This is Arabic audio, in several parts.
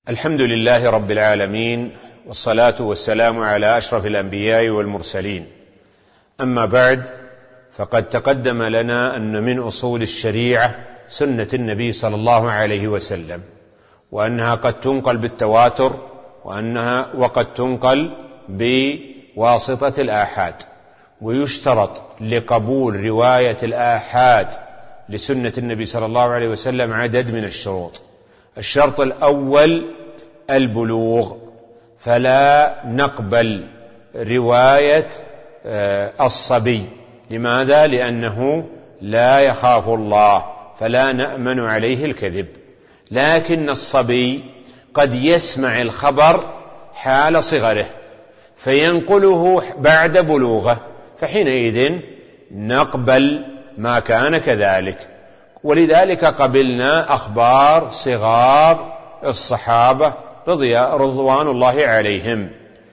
الحمد لله رب العالمين، والصلاة والسلام على أشرف الأنبياء والمرسلين. أما بعد، فقد تقدم لنا أن من أصول الشريعة سنة النبي صلى الله عليه وسلم، وأنها قد تنقل بالتواتر، وقد تنقل بواسطة الآحاد. ويشترط لقبول رواية الآحاد لسنة النبي صلى الله عليه وسلم عدد من الشروط. الشرط الأول البلوغ، فلا نقبل رواية الصبي. لماذا؟ لأنه لا يخاف الله، فلا نأمن عليه الكذب. لكن الصبي قد يسمع الخبر حال صغره فينقله بعد بلوغه، فحينئذ نقبل ما كان كذلك. ولذلك قبلنا أخبار صغار الصحابة رضوان الله عليهم.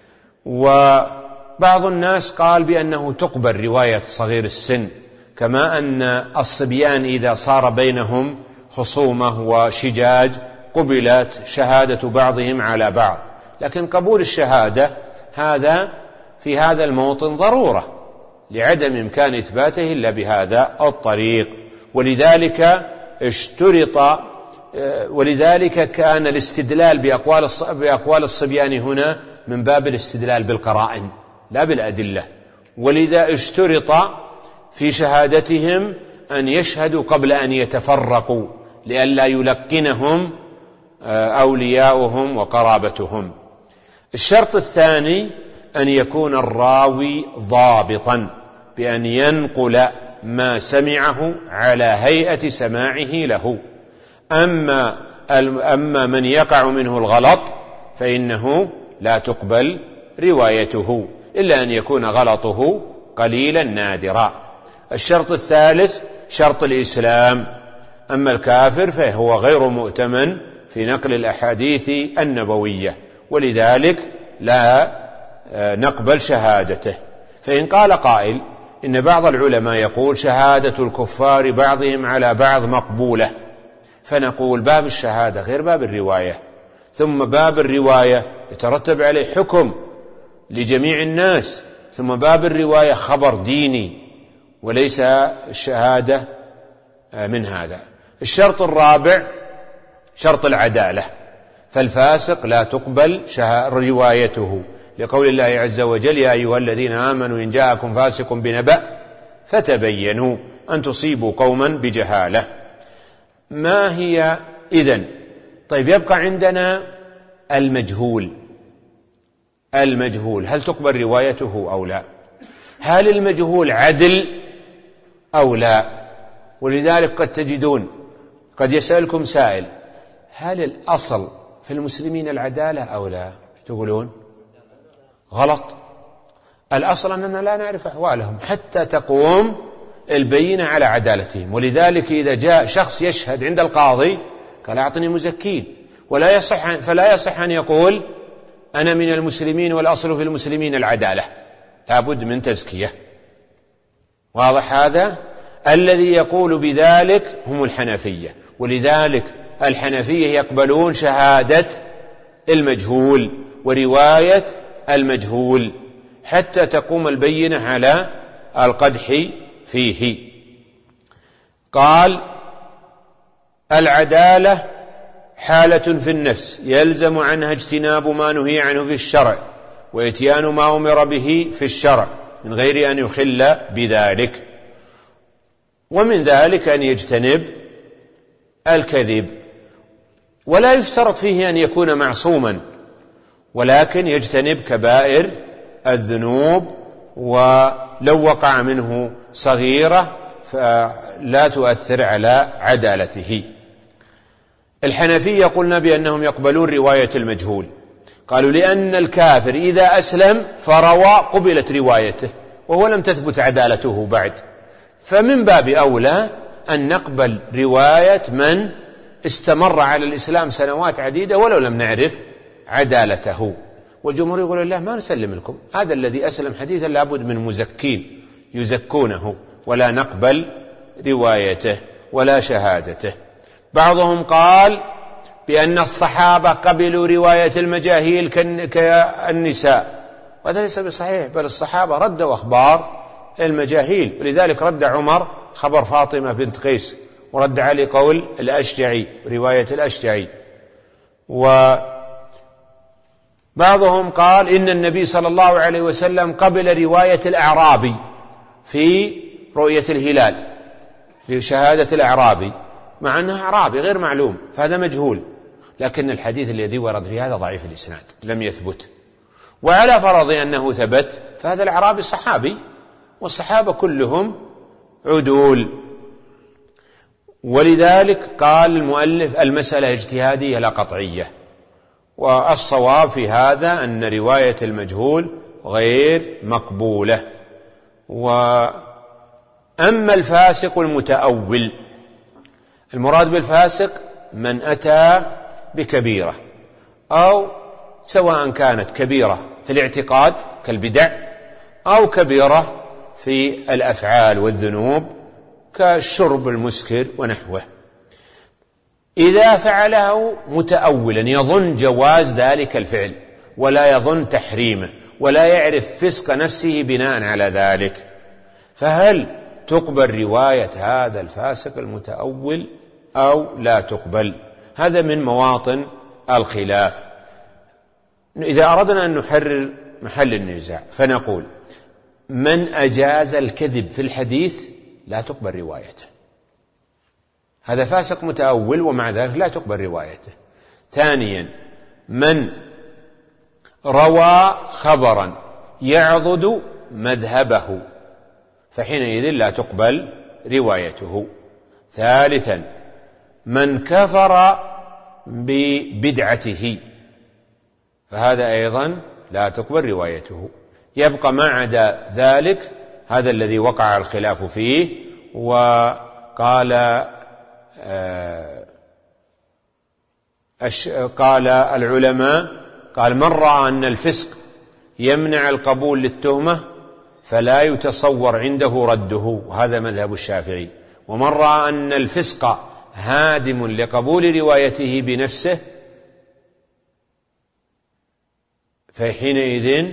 وبعض الناس قال بأنه تقبل رواية صغير السن، كما أن الصبيان إذا صار بينهم خصومة وشجاج قبلت شهادة بعضهم على بعض. لكن قبول الشهادة هذا في هذا الموطن ضرورة، لعدم إمكان إثباته إلا بهذا الطريق. ولذلك كان الاستدلال بأقوال الصبيان هنا من باب الاستدلال بالقرائن لا بالأدلة. ولذا اشترط في شهادتهم أن يشهدوا قبل أن يتفرقوا، لئلا يلقنهم أولياؤهم وقرابتهم. الشرط الثاني أن يكون الراوي ضابطا، بأن ينقل ما سمعه على هيئة سماعه له. أما من يقع منه الغلط فإنه لا تقبل روايته، إلا أن يكون غلطه قليلا نادرا. الشرط الثالث شرط الإسلام، أما الكافر فهو غير مؤتمن في نقل الأحاديث النبوية، ولذلك لا نقبل شهادته. فإن قال قائل إن بعض العلماء يقول شهادة الكفار بعضهم على بعض مقبولة، فنقول باب الشهادة غير باب الرواية، ثم باب الرواية يترتب عليه حكم لجميع الناس، ثم باب الرواية خبر ديني وليس الشهادة من هذا. الشرط الرابع شرط العدالة، فالفاسق لا تقبل روايته، لقول الله عز وجل: يا أيها الذين آمنوا إن جاءكم فاسق بنبأ فتبينوا أن تصيبوا قوما بجهالة. ما هي إذن؟ طيب، يبقى عندنا المجهول. هل تقبل روايته أو لا؟ هل المجهول عدل أو لا؟ ولذلك قد تجدون قد يسألكم سائل: هل الأصل في المسلمين العدالة أو لا؟ تقولون غلط. الأصل أننا لا نعرف أحوالهم حتى تقوم البينة على عدالتهم. ولذلك إذا جاء شخص يشهد عند القاضي قال: أعطني مزكين، فلا يصح أن يقول أنا من المسلمين والأصل في المسلمين العدالة، لابد من تزكية. واضح هذا؟ الذي يقول بذلك هم الحنفية، ولذلك الحنفية يقبلون شهادة المجهول ورواية المجهول حتى تقوم البينة على القدح فيه. قال: العدالة حالة في النفس يلزم عنها اجتناب ما نهي عنه في الشرع، وإتيان ما أمر به في الشرع من غير أن يخل بذلك. ومن ذلك أن يجتنب الكذب، ولا يشترط فيه أن يكون معصوما، ولكن يجتنب كبائر الذنوب، ولو وقع منه صغيرة فلا تؤثر على عدالته. الحنفية قلنا بأنهم يقبلون رواية المجهول، قالوا لأن الكافر إذا أسلم فروى قبلت روايته وهو لم تثبت عدالته بعد، فمن باب أولى أن نقبل رواية من استمر على الإسلام سنوات عديدة ولو لم نعرف عدالته. والجمهور يقول: لا، ما نسلم لكم، هذا الذي أسلم حديثا لابد من مزكين يزكونه، ولا نقبل روايته ولا شهادته. بعضهم قال بأن الصحابة قبلوا رواية المجاهيل كالنساء، وهذا ليس بصحيح، بل الصحابة ردوا أخبار المجاهيل، ولذلك رد عمر خبر فاطمة بنت قيس، ورد علي قول الأشجعي رواية الأشجعي. وبعضهم قال إن النبي صلى الله عليه وسلم قبل رواية الأعرابي في رؤية الهلال، في شهادة الأعرابي، مع أنه أعرابي غير معلوم، فهذا مجهول، لكن الحديث الذي ورد في هذا ضعيف الإسناد لم يثبت. وعلى فرض أنه ثبت فهذا الأعرابي صحابي، والصحابة كلهم عدول. ولذلك قال المؤلف المسألة اجتهادية لا قطعية، والصواب في هذا أن رواية المجهول غير مقبولة. وأما الفاسق المتأول، المراد بالفاسق من أتى بكبيرة، أو سواء كانت كبيرة في الاعتقاد كالبدع، أو كبيرة في الأفعال والذنوب كالشرب المسكر ونحوه، إذا فعله متأولا يظن جواز ذلك الفعل ولا يظن تحريمه ولا يعرف فسق نفسه بناء على ذلك، فهل تقبل رواية هذا الفاسق المتأول أو لا تقبل؟ هذا من مواطن الخلاف. إذا أردنا أن نحرر محل النزاع فنقول من أجاز الكذب في الحديث لا تقبل روايته، هذا فاسق متأول ومع ذلك لا تقبل روايته. ثانيا من روى خبرا يعضد مذهبه فحينئذ لا تقبل روايته. ثالثا من كفر ببدعته فهذا أيضا لا تقبل روايته. يبقى ما عدا ذلك هذا الذي وقع الخلاف فيه، وقال العلماء قال من رأى أن الفسق يمنع القبول للتهمة فلا يتصور عنده رده، وهذا مذهب الشافعي. ومن رأى أن الفسق هادم لقبول روايته بنفسه فحينئذ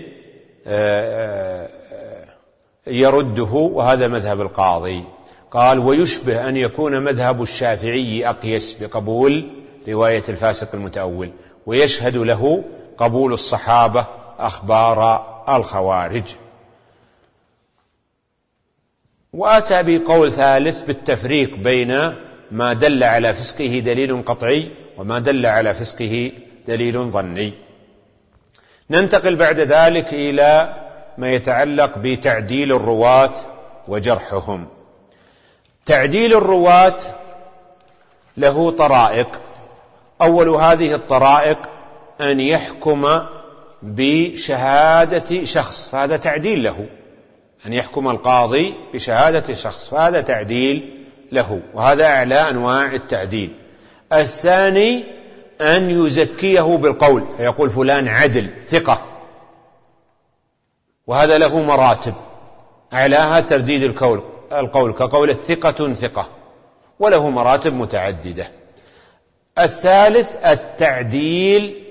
يرده، وهذا مذهب القاضي. قال ويشبه أن يكون مذهب الشافعي أقيس بقبول رواية الفاسق المتأول، ويشهد له قبول الصحابة أخبار الخوارج. وأتى بقول ثالث بالتفريق بين ما دل على فسقه دليل قطعي وما دل على فسقه دليل ظني. ننتقل بعد ذلك إلى ما يتعلق بتعديل الرواة وجرحهم. تعديل الرواة له طرائق. أول هذه الطرائق أن يحكم بشهادة شخص، فهذا تعديل له، أن يحكم القاضي بشهادة شخص فهذا تعديل له، وهذا أعلى أنواع التعديل. الثاني أن يزكيه بالقول فيقول فلان عدل ثقة، وهذا له مراتب، أعلاها ترديد القول كقول الثقة ثقة، وله مراتب متعددة. الثالث التعديل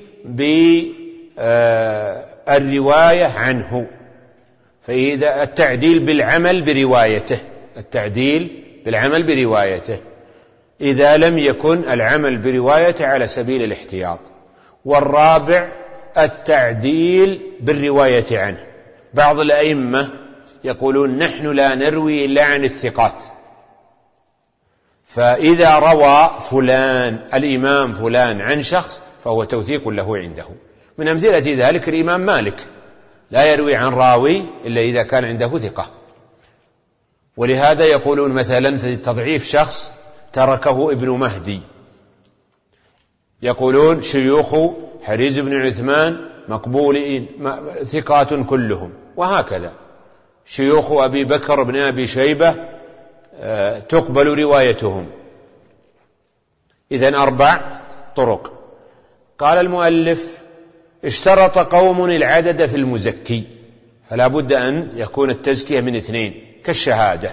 بالرواية عنه، فإذا التعديل بالعمل بروايته، التعديل بالعمل بروايته إذا لم يكن العمل بروايته على سبيل الاحتياط. والرابع التعديل بالرواية عنه. بعض الأئمة يقولون نحن لا نروي إلا عن الثقات، فإذا روى فلان الإمام فلان عن شخص فهو توثيق له عنده. من أمثلة ذلك الإمام مالك لا يروي عن راوي إلا إذا كان عنده ثقة، ولهذا يقولون مثلا في تضعيف شخص تركه ابن مهدي، يقولون شيوخ حريز بن عثمان مقبولين ثقات كلهم، وهكذا شيوخ أبي بكر بن أبي شيبة تقبل روايتهم. إذن 4 طرق. قال المؤلف اشترط قوم العدد في المزكي، فلا بد أن يكون التزكية من 2 كالشهادة.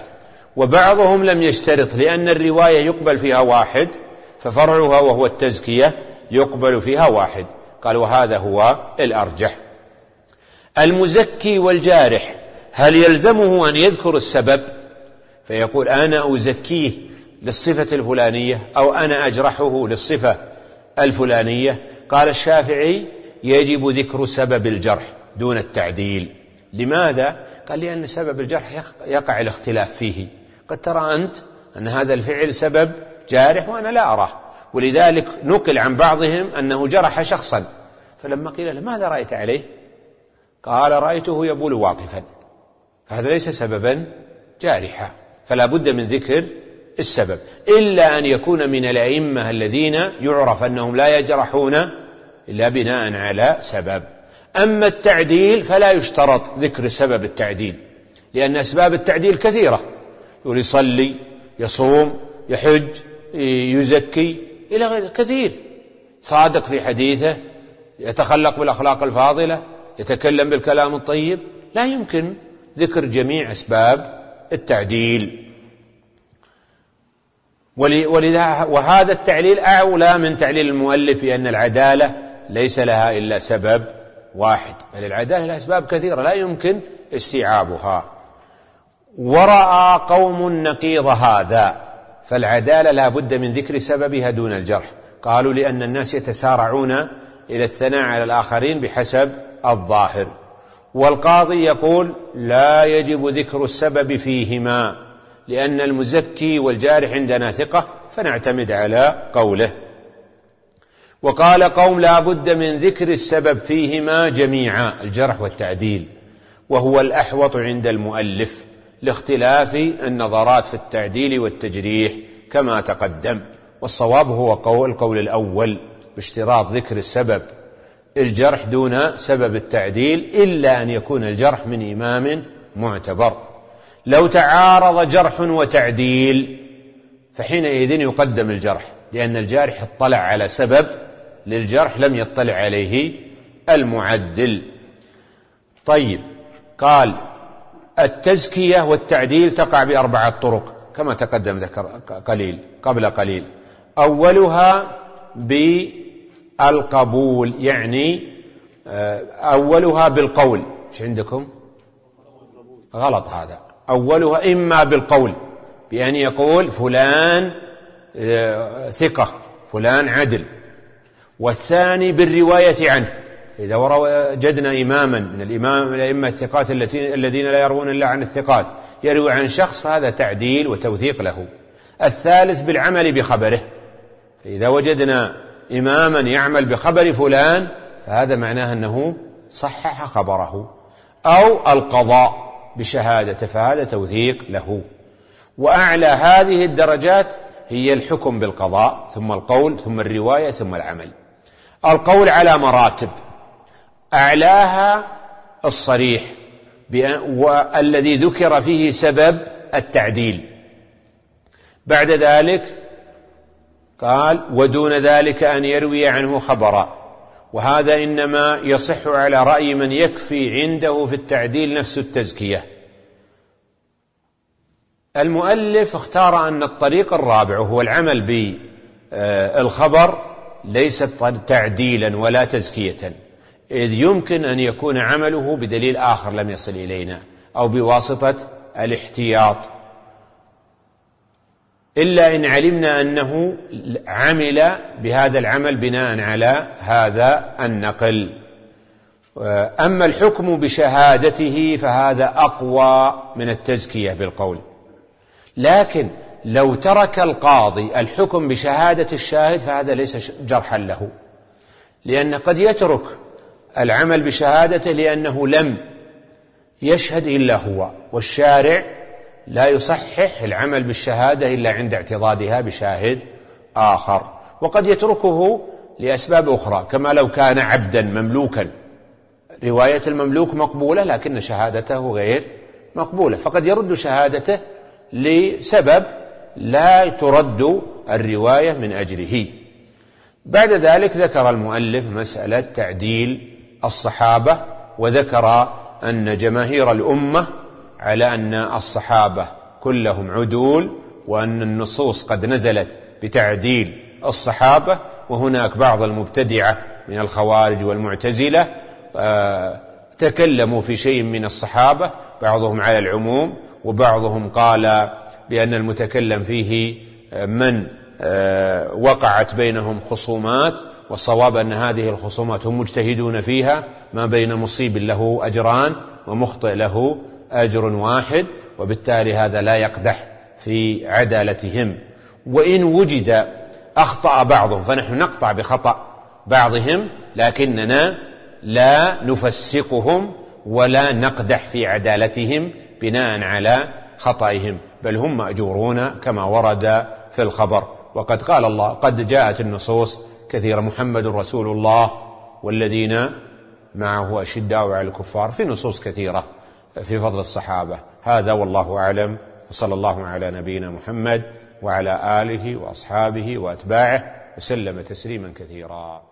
وبعضهم لم يشترط، لأن الرواية يقبل فيها واحد ففرعها وهو التزكية يقبل فيها واحد. قال وهذا هو الأرجح. المزكي والجارح هل يلزمه أن يذكر السبب فيقول أنا أزكيه للصفة الفلانية أو أنا أجرحه للصفة الفلانية؟ قال الشافعي يجب ذكر سبب الجرح دون التعديل. لماذا؟ قال لأن سبب الجرح يقع الاختلاف فيه، قد ترى أنت أن هذا الفعل سبب جارح وأنا لا أراه، ولذلك نقل عن بعضهم أنه جرح شخصا، فلما قيل له ماذا رأيت عليه؟ قال رأيته يبول واقفا، هذا ليس سببا جارحا، فلا بد من ذكر السبب، إلا أن يكون من الأئمة الذين يعرف أنهم لا يجرحون إلا بناء على سبب. أما التعديل فلا يشترط ذكر سبب التعديل، لأن أسباب التعديل كثيرة، يصلي، يصوم، يحج، يزكي، إلى غير كثير، صادق في حديثه، يتخلق بالأخلاق الفاضلة، يتكلم بالكلام الطيب، لا يمكن ذكر جميع أسباب التعديل. وهذا التعليل أعلى من تعليل المؤلف، لأن العدالة ليس لها إلا سبب واحد، بل العدالة لها أسباب كثيرة لا يمكن استيعابها. ورأى قوم نقيض هذا، فالعدالة لا بد من ذكر سببها دون الجرح. قالوا لأن الناس يتسارعون إلى الثناء على الآخرين بحسب الظاهر. والقاضي يقول لا يجب ذكر السبب فيهما، لأن المزكي والجارح عندنا ثقة فنعتمد على قوله. وقال قوم لا بد من ذكر السبب فيهما جميعا، الجرح والتعديل، وهو الأحوط عند المؤلف لاختلاف النظرات في التعديل والتجريح كما تقدم. والصواب هو القول الأول باشتراط ذكر السبب الجرح دون سبب التعديل، إلا أن يكون الجرح من إمام معتبر. لو تعارض جرح وتعديل فحينئذ يقدم الجرح، لأن الجارح اطلع على سبب للجرح لم يطلع عليه المعدل. طيب، قال التزكية والتعديل تقع بأربعة طرق كما تقدم ذكر قبل قليل. أولها بالقبول، يعني أولها بالقول. ايش عندكم؟ غلط هذا. أولها إما بالقول بأن يقول فلان ثقة، فلان عدل. والثاني بالرواية عنه، إذا وجدنا إماما من الأئمة الثقات الذين لا يروون إلا عن الثقات يروي عن شخص فهذا تعديل وتوثيق له. الثالث بالعمل بخبره، فإذا وجدنا إماما يعمل بخبر فلان فهذا معناه أنه صحح خبره. أو القضاء بشهادته فهذا توثيق له. وأعلى هذه الدرجات هي الحكم بالقضاء، ثم القول، ثم الرواية، ثم العمل. القول على مراتب، أعلاها الصريح والذي ذكر فيه سبب التعديل. بعد ذلك قال ودون ذلك أن يروي عنه خبرا، وهذا إنما يصح على رأي من يكفي عنده في التعديل نفس التزكية. المؤلف اختار أن الطريق الرابع هو العمل بالخبر ليس تعديلا ولا تزكية، إذ يمكن أن يكون عمله بدليل آخر لم يصل إلينا أو بواسطة الاحتياط، إلا إن علمنا أنه عمل بهذا العمل بناء على هذا النقل. أما الحكم بشهادته فهذا أقوى من التزكية بالقول. لكن لو ترك القاضي الحكم بشهادة الشاهد فهذا ليس جرحا له، لأن قد يترك العمل بشهادته لأنه لم يشهد إلا هو، والشارع لا يصحح العمل بالشهادة إلا عند اعتضادها بشاهد آخر. وقد يتركه لأسباب أخرى، كما لو كان عبدا مملوكا، رواية المملوك مقبولة لكن شهادته غير مقبولة، فقد يرد شهادته لسبب لا ترد الرواية من أجله. بعد ذلك ذكر المؤلف مسألة تعديل الصحابة، وذكر أن جماهير الأمة على أن الصحابة كلهم عدول، وأن النصوص قد نزلت بتعديل الصحابة، وهناك بعض المبتدعة من الخوارج والمعتزلة تكلموا في شيء من الصحابة، بعضهم على العموم، وبعضهم قال بأن المتكلم فيه من وقعت بينهم خصومات، والصواب أن هذه الخصومات هم مجتهدون فيها، ما بين مصيب له أجران ومخطئ له أجر واحد، وبالتالي هذا لا يقدح في عدالتهم. وإن وجد أخطأ بعضهم فنحن نقطع بخطأ بعضهم، لكننا لا نفسقهم ولا نقدح في عدالتهم بناء على خطئهم، بل هم مأجورون كما ورد في الخبر. وقد قال الله: قد جاءت النصوص كثيرة، محمد رسول الله والذين معه أشداء على الكفار، في نصوص كثيرة في فضل الصحابة. هذا والله أعلم، وصلى الله على نبينا محمد وعلى آله وأصحابه وأتباعه وسلم تسليما كثيرا.